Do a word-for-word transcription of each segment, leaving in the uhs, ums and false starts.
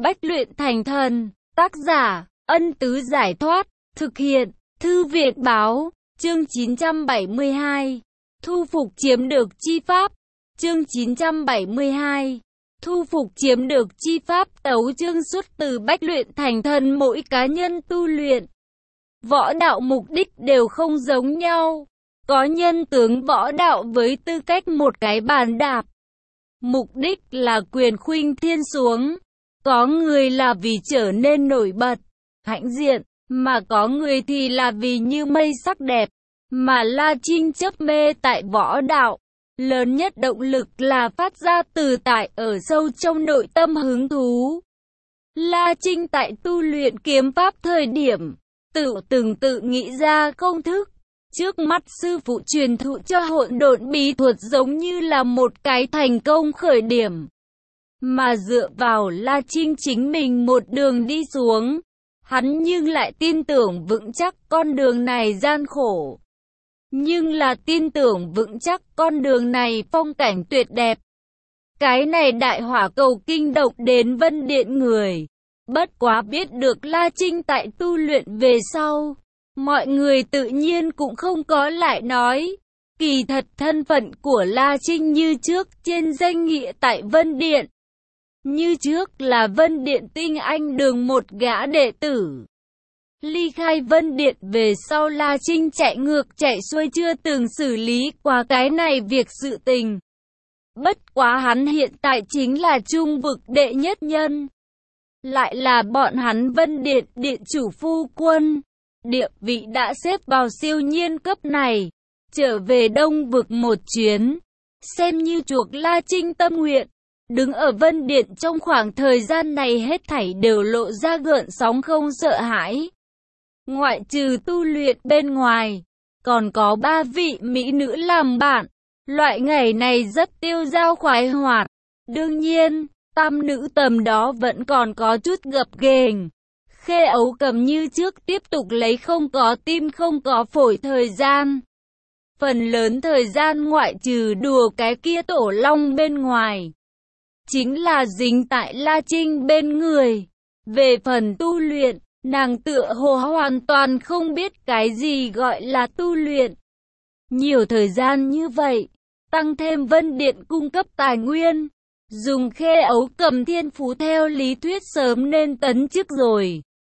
Bách luyện thành thần. Tác giả, Ân Tứ Giải Thoát. Thực hiện, Thư Viện Báo. Chương chín trăm bảy mươi hai. Thu phục chiếm được chi pháp. Chương chín trăm bảy mươi hai. Thu phục chiếm được chi pháp. Tấu chương xuất từ bách luyện thành thần. Mỗi cá nhân tu luyện võ đạo mục đích đều không giống nhau. Có nhân tướng võ đạo với tư cách một cái bàn đạp, mục đích là quyền khuynh thiên xuống. Có người là vì trở nên nổi bật, hãnh diện, mà có người thì là vì như mây sắc đẹp. Mà La Trinh chấp mê tại võ đạo, lớn nhất động lực là phát ra từ tại ở sâu trong nội tâm hứng thú. La Trinh tại tu luyện kiếm pháp thời điểm, tự từng tự nghĩ ra công thức. Trước mắt sư phụ truyền thụ cho hỗn độn bí thuật giống như là một cái thành công khởi điểm. Mà dựa vào La Trinh chính mình một đường đi xuống, hắn nhưng lại tin tưởng vững chắc con đường này gian khổ. Nhưng là tin tưởng vững chắc con đường này phong cảnh tuyệt đẹp. Cái này đại hỏa cầu kinh động đến Vân Điện người. Bất quá biết được La Trinh tại tu luyện về sau, mọi người tự nhiên cũng không có lại nói. Kỳ thật thân phận của La Trinh như trước trên danh nghĩa tại Vân Điện. Như trước là Vân Điện tinh anh đường một gã đệ tử. Ly khai Vân Điện về sau La Trinh chạy ngược chạy xuôi chưa từng xử lý qua cái này việc sự tình. Bất quá hắn hiện tại chính là trung vực đệ nhất nhân. Lại là bọn hắn Vân Điện điện chủ phu quân. Địa vị đã xếp vào siêu nhiên cấp này. Trở về Đông vực một chuyến, xem như chuộc La Trinh tâm nguyện. Đứng ở Vân Điện trong khoảng thời gian này hết thảy đều lộ ra gợn sóng không sợ hãi. Ngoại trừ tu luyện bên ngoài, còn có ba vị mỹ nữ làm bạn. Loại ngày này rất tiêu dao khoái hoạt. Đương nhiên, tam nữ tầm đó vẫn còn có chút gập ghềnh. Khê Ấu Cầm như trước tiếp tục lấy không có tim không có phổi thời gian. Phần lớn thời gian ngoại trừ đùa cái kia tổ long bên ngoài, chính là dính tại La Trinh bên người. Về phần tu luyện, nàng tựa hồ hoàn toàn không biết cái gì gọi là tu luyện. Nhiều thời gian như vậy, tăng thêm Vân Điện cung cấp tài nguyên, dùng Khê Ấu Cầm thiên phú theo lý thuyết sớm nên tấn chức rồi.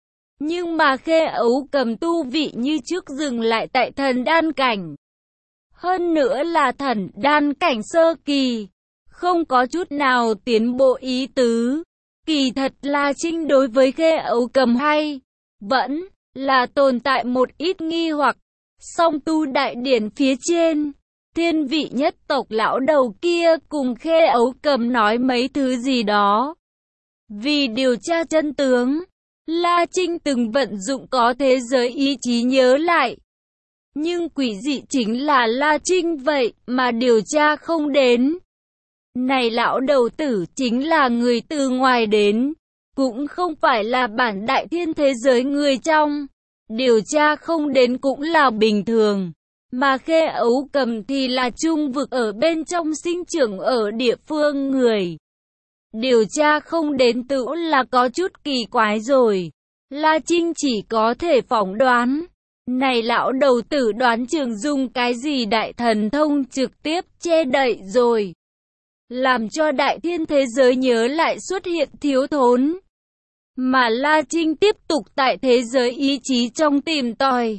Nhưng mà Khê Ấu Cầm tu vị như trước dừng lại tại thần đan cảnh. Hơn nữa là thần đan cảnh sơ kỳ, không có chút nào tiến bộ ý tứ. Kỳ thật La Trinh đối với Khê Ấu Cầm hay vẫn là tồn tại một ít nghi hoặc. Song tu đại điển phía trên, thiên vị nhất tộc lão đầu kia cùng Khê Ấu Cầm nói mấy thứ gì đó. Vì điều tra chân tướng, La Trinh từng vận dụng có thế giới ý chí nhớ lại. Nhưng quỷ dị chính là La Trinh vậy mà điều tra không đến. Này lão đầu tử chính là người từ ngoài đến, cũng không phải là bản đại thiên thế giới người trong. Điều tra không đến cũng là bình thường. Mà Khê Ấu Cầm thì là trung vực ở bên trong sinh trưởng ở địa phương người. Điều tra không đến tự là có chút kỳ quái rồi. La Trinh chỉ có thể phỏng đoán. Này lão đầu tử đoán chừng dùng cái gì đại thần thông trực tiếp che đậy rồi, làm cho đại thiên thế giới nhớ lại xuất hiện thiếu thốn. Mà La Trinh tiếp tục tại thế giới ý chí trong tìm tòi.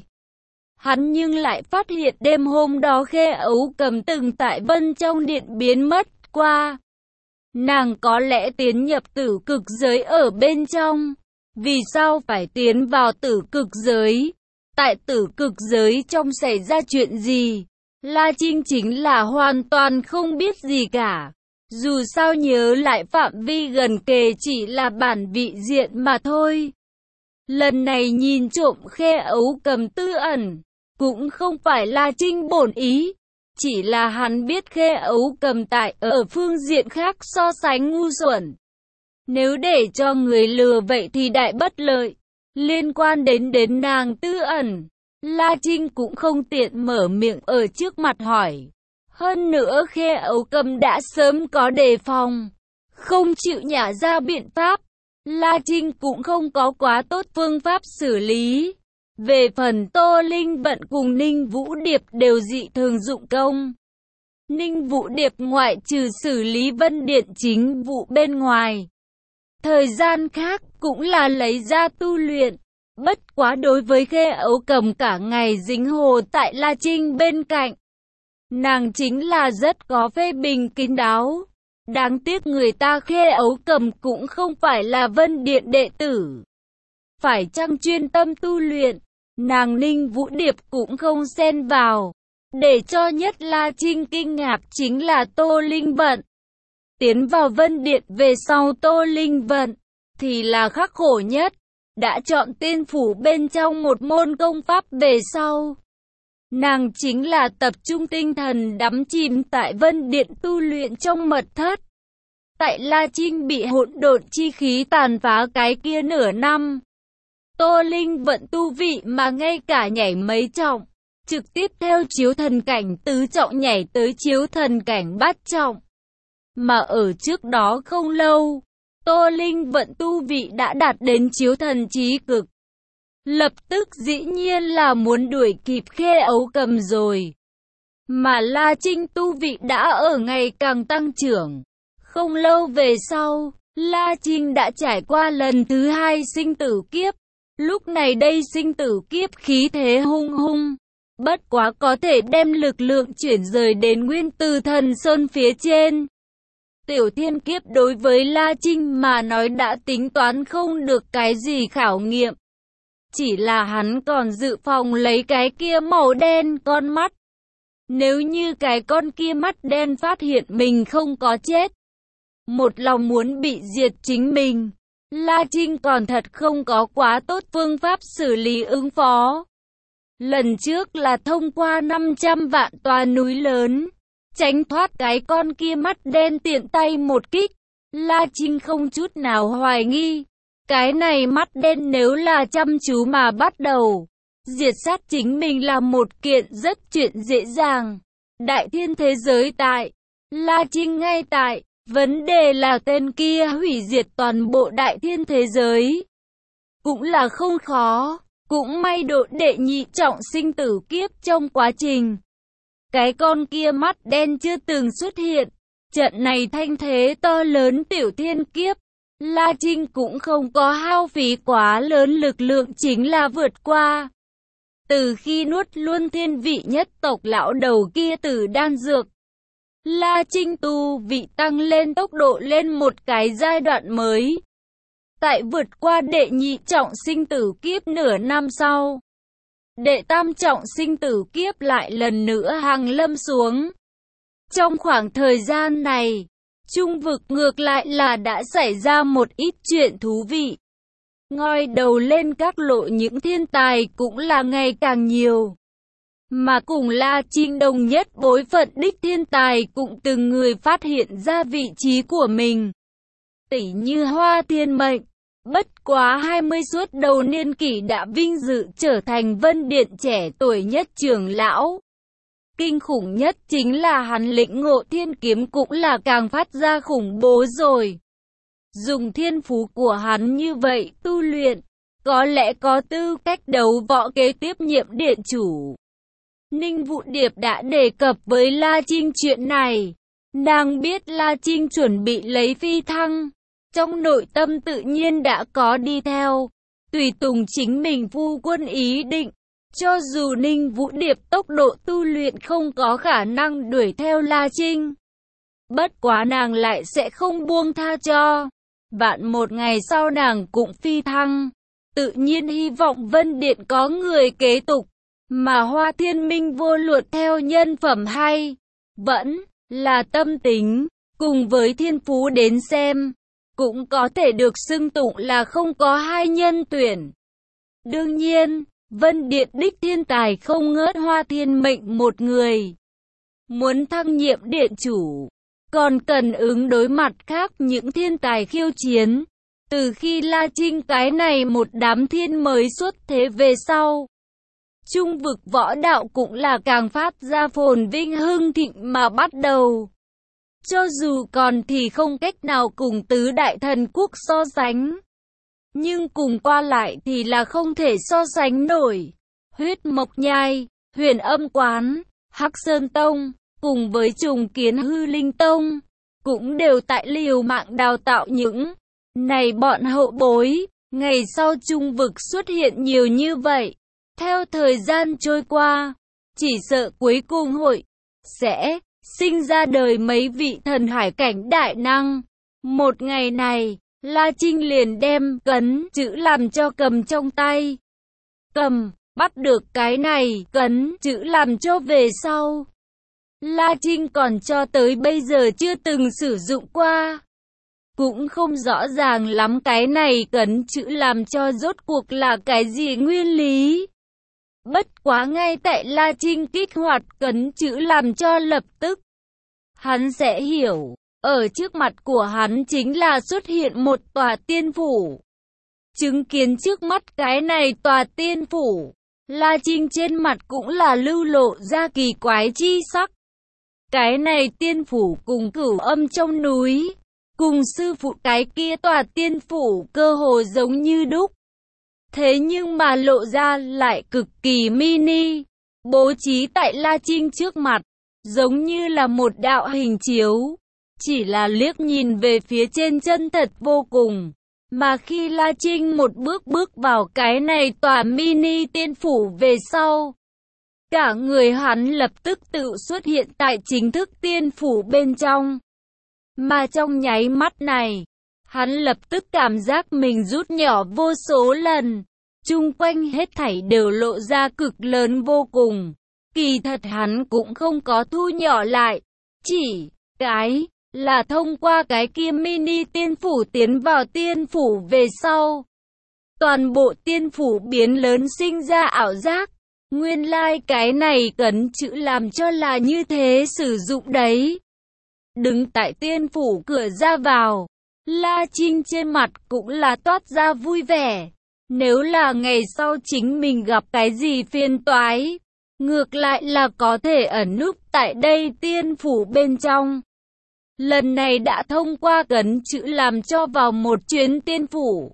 Hắn nhưng lại phát hiện đêm hôm đó Khê Ấu Cầm từng tại Vân trong điện biến mất qua. Nàng có lẽ tiến nhập tử cực giới ở bên trong. Vì sao phải tiến vào tử cực giới? Tại tử cực giới trong xảy ra chuyện gì? La Trinh chính là hoàn toàn không biết gì cả. Dù sao nhớ lại phạm vi gần kề chỉ là bản vị diện mà thôi. Lần này nhìn trộm Khê Ấu Cầm tư ẩn, cũng không phải La Trinh bổn ý. Chỉ là hắn biết Khê Ấu Cầm tại ở phương diện khác so sánh ngu xuẩn. Nếu để cho người lừa vậy thì đại bất lợi. Liên quan đến đến nàng tư ẩn, La Trinh cũng không tiện mở miệng ở trước mặt hỏi. Hơn nữa Khê Ấu Cầm đã sớm có đề phòng, không chịu nhả ra biện pháp. La Trinh cũng không có quá tốt phương pháp xử lý. Về phần Tô Linh Vận cùng Ninh Vũ Điệp đều dị thường dụng công. Ninh Vũ Điệp ngoại trừ xử lý Vân Điện chính vụ bên ngoài, thời gian khác cũng là lấy ra tu luyện. Bất quá đối với Khê Ấu Cầm cả ngày dính hồ tại La Trinh bên cạnh, nàng chính là rất có phê bình kín đáo. Đáng tiếc người ta Khê Ấu Cầm cũng không phải là Vân Điện đệ tử, phải chăng chuyên tâm tu luyện, nàng Ninh Vũ Điệp cũng không xen vào. Để cho nhất La Trinh kinh ngạc chính là Tô Linh Vận. Tiến vào Vân Điện về sau, Tô Linh Vận thì là khắc khổ nhất, đã chọn tiên phủ bên trong một môn công pháp về sau. Nàng chính là tập trung tinh thần đắm chìm tại Vân Điện tu luyện trong mật thất. Tại La Trinh bị hỗn độn chi khí tàn phá cái kia nửa năm, Tô Linh Vận tu vị mà ngay cả nhảy mấy trọng, trực tiếp theo chiếu thần cảnh tứ trọng nhảy tới chiếu thần cảnh bát trọng. Mà ở trước đó không lâu, Tô Linh Vận tu vị đã đạt đến chiếu thần chí cực. Lập tức dĩ nhiên là muốn đuổi kịp Khê Ấu Cầm rồi. Mà La Trinh tu vị đã ở ngày càng tăng trưởng. Không lâu về sau, La Trinh đã trải qua lần thứ hai sinh tử kiếp. Lúc này đây sinh tử kiếp khí thế hung hung. Bất quá có thể đem lực lượng chuyển rời đến Nguyên Từ Thần Sơn phía trên. Tiểu thiên kiếp đối với La Trinh mà nói đã tính toán không được cái gì khảo nghiệm. Chỉ là hắn còn dự phòng lấy cái kia màu đen con mắt. Nếu như cái con kia mắt đen phát hiện mình không có chết, một lòng muốn bị diệt chính mình, La Trinh còn thật không có quá tốt phương pháp xử lý ứng phó. Lần trước là thông qua năm trăm vạn tòa núi lớn, tránh thoát cái con kia mắt đen tiện tay một kích. La Trinh không chút nào hoài nghi, cái này mắt đen nếu là chăm chú mà bắt đầu diệt sát chính mình là một kiện rất chuyện dễ dàng. Đại thiên thế giới tại, La Trinh ngay tại, vấn đề là tên kia hủy diệt toàn bộ đại thiên thế giới cũng là không khó. Cũng may độ đệ nhị trọng sinh tử kiếp trong quá trình, cái con kia mắt đen chưa từng xuất hiện. Trận này thanh thế to lớn tiểu thiên kiếp, La Trinh cũng không có hao phí quá lớn lực lượng, chính là vượt qua. Từ khi nuốt luôn thiên vị nhất tộc lão đầu kia từ đan dược, La Trinh tu vị tăng lên tốc độ lên một cái giai đoạn mới. Tại vượt qua đệ nhị trọng sinh tử kiếp nửa năm sau, đệ tam trọng sinh tử kiếp lại lần nữa hàng lâm xuống. Trong khoảng thời gian này, trung vực ngược lại là đã xảy ra một ít chuyện thú vị. Ngoi đầu lên các lộ những thiên tài cũng là ngày càng nhiều. Mà cùng La Trinh đồng nhất bối phận đích thiên tài cũng từng người phát hiện ra vị trí của mình. Tỷ như Hoa Thiên Mệnh, bất quá hai mươi suốt đầu niên kỷ đã vinh dự trở thành Vân Điện trẻ tuổi nhất trưởng lão. Kinh khủng nhất chính là hắn lĩnh ngộ thiên kiếm cũng là càng phát ra khủng bố rồi. Dùng thiên phú của hắn như vậy tu luyện, có lẽ có tư cách đấu võ kế tiếp nhiệm điện chủ. Ninh Vũ Điệp đã đề cập với La Trinh chuyện này. Nàng biết La Trinh chuẩn bị lấy phi thăng, trong nội tâm tự nhiên đã có đi theo, tùy tùng chính mình phu quân ý định. Cho dù Ninh Vũ Điệp tốc độ tu luyện không có khả năng đuổi theo La Trinh, bất quá nàng lại sẽ không buông tha cho. Vạn một ngày sau nàng cũng phi thăng, tự nhiên hy vọng Vân Điện có người kế tục. Mà Hoa Thiên Minh vô luận theo nhân phẩm hay vẫn là tâm tính, cùng với thiên phú đến xem, cũng có thể được xưng tụng là không có hai nhân tuyển. Đương nhiên, Vân Điện đích thiên tài không ngớt Hoa Thiên Mệnh một người. Muốn thăng nhiệm điện chủ, còn cần ứng đối mặt khác những thiên tài khiêu chiến. Từ khi La Trinh cái này một đám thiên mới xuất thế về sau, trung vực võ đạo cũng là càng phát ra phồn vinh hưng thịnh mà bắt đầu. Cho dù còn thì không cách nào cùng tứ đại thần quốc so sánh, nhưng cùng qua lại thì là không thể so sánh nổi. Huyết Mộc Nhai, Huyền Âm Quán, Hắc Sơn Tông, cùng với Trùng Kiến Hư Linh Tông, cũng đều tại liều mạng đào tạo những này bọn hậu bối. Ngày sau trung vực xuất hiện nhiều như vậy, theo thời gian trôi qua, chỉ sợ cuối cùng hội sẽ sinh ra đời mấy vị thần hải cảnh đại năng. Một ngày này, La Trinh liền đem cấn chữ làm cho cầm trong tay. Cầm, bắt được cái này, cấn chữ làm cho về sau. La Trinh còn cho tới bây giờ chưa từng sử dụng qua. Cũng không rõ ràng lắm cái này cấn chữ làm cho rốt cuộc là cái gì nguyên lý. Bất quá ngay tại La Trinh kích hoạt cấn chữ làm cho lập tức, hắn sẽ hiểu, ở trước mặt của hắn chính là xuất hiện một tòa tiên phủ. Chứng kiến trước mắt cái này tòa tiên phủ, La Trinh trên mặt cũng là lưu lộ ra kỳ quái chi sắc. Cái này tiên phủ cùng Cửu Âm trong núi, cùng sư phụ cái kia tòa tiên phủ cơ hồ giống như đúc. Thế nhưng mà lộ ra lại cực kỳ mini, bố trí tại La Trinh trước mặt, giống như là một đạo hình chiếu. Chỉ là liếc nhìn về phía trên chân thật vô cùng. Mà khi La Trinh một bước bước vào cái này tòa mini tiên phủ về sau, cả người hắn lập tức tự xuất hiện tại chính thức tiên phủ bên trong. Mà trong nháy mắt này, hắn lập tức cảm giác mình rút nhỏ vô số lần. Chung quanh hết thảy đều lộ ra cực lớn vô cùng. Kỳ thật hắn cũng không có thu nhỏ lại. Chỉ cái là thông qua cái kia mini tiên phủ tiến vào tiên phủ về sau. Toàn bộ tiên phủ biến lớn sinh ra ảo giác. Nguyên lai like cái này cấn chữ làm cho là như thế sử dụng đấy. Đứng tại tiên phủ cửa ra vào, La Trinh trên mặt cũng là toát ra vui vẻ. Nếu là ngày sau chính mình gặp cái gì phiền toái, ngược lại là có thể ẩn núp tại đây tiên phủ bên trong. Lần này đã thông qua cấn chữ làm cho vào một chuyến tiên phủ.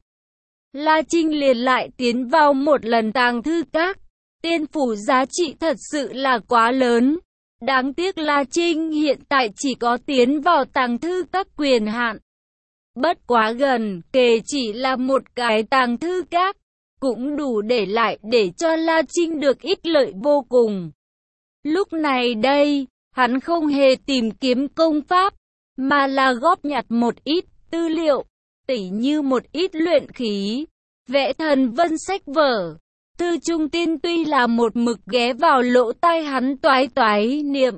La Trinh liền lại tiến vào một lần tàng thư các. Tiên phủ giá trị thật sự là quá lớn. Đáng tiếc La Trinh hiện tại chỉ có tiến vào tàng thư các quyền hạn. Bất quá gần kề chỉ là một cái tàng thư các, cũng đủ để lại để cho La Trinh được ít lợi vô cùng. Lúc này đây, hắn không hề tìm kiếm công pháp, mà là góp nhặt một ít tư liệu, tỉ như một ít luyện khí, vẽ thần vân sách vở. Thư Trung Tiên tuy là một mực ghé vào lỗ tai hắn toái toái niệm,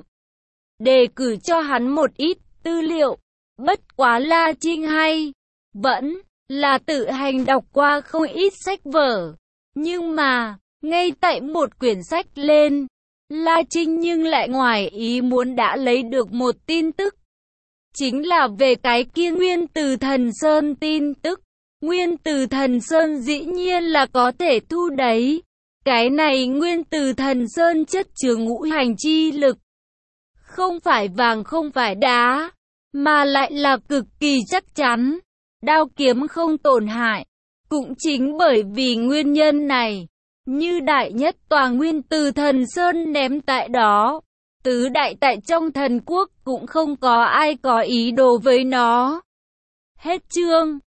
đề cử cho hắn một ít tư liệu. Bất quá La Trinh hay vẫn là tự hành đọc qua không ít sách vở. Nhưng mà, ngay tại một quyển sách lên, La Trinh nhưng lại ngoài ý muốn đã lấy được một tin tức. Chính là về cái kia Nguyên Từ Thần Sơn tin tức. Nguyên Từ Thần Sơn dĩ nhiên là có thể thu đấy. Cái này Nguyên Từ Thần Sơn chất chứa ngũ hành chi lực. Không phải vàng không phải đá, mà lại là cực kỳ chắc chắn. Đao kiếm không tổn hại. Cũng chính bởi vì nguyên nhân này, như đại nhất tòa Nguyên Từ Thần Sơn ném tại đó, tứ đại tại trong thần quốc cũng không có ai có ý đồ với nó. Hết chương.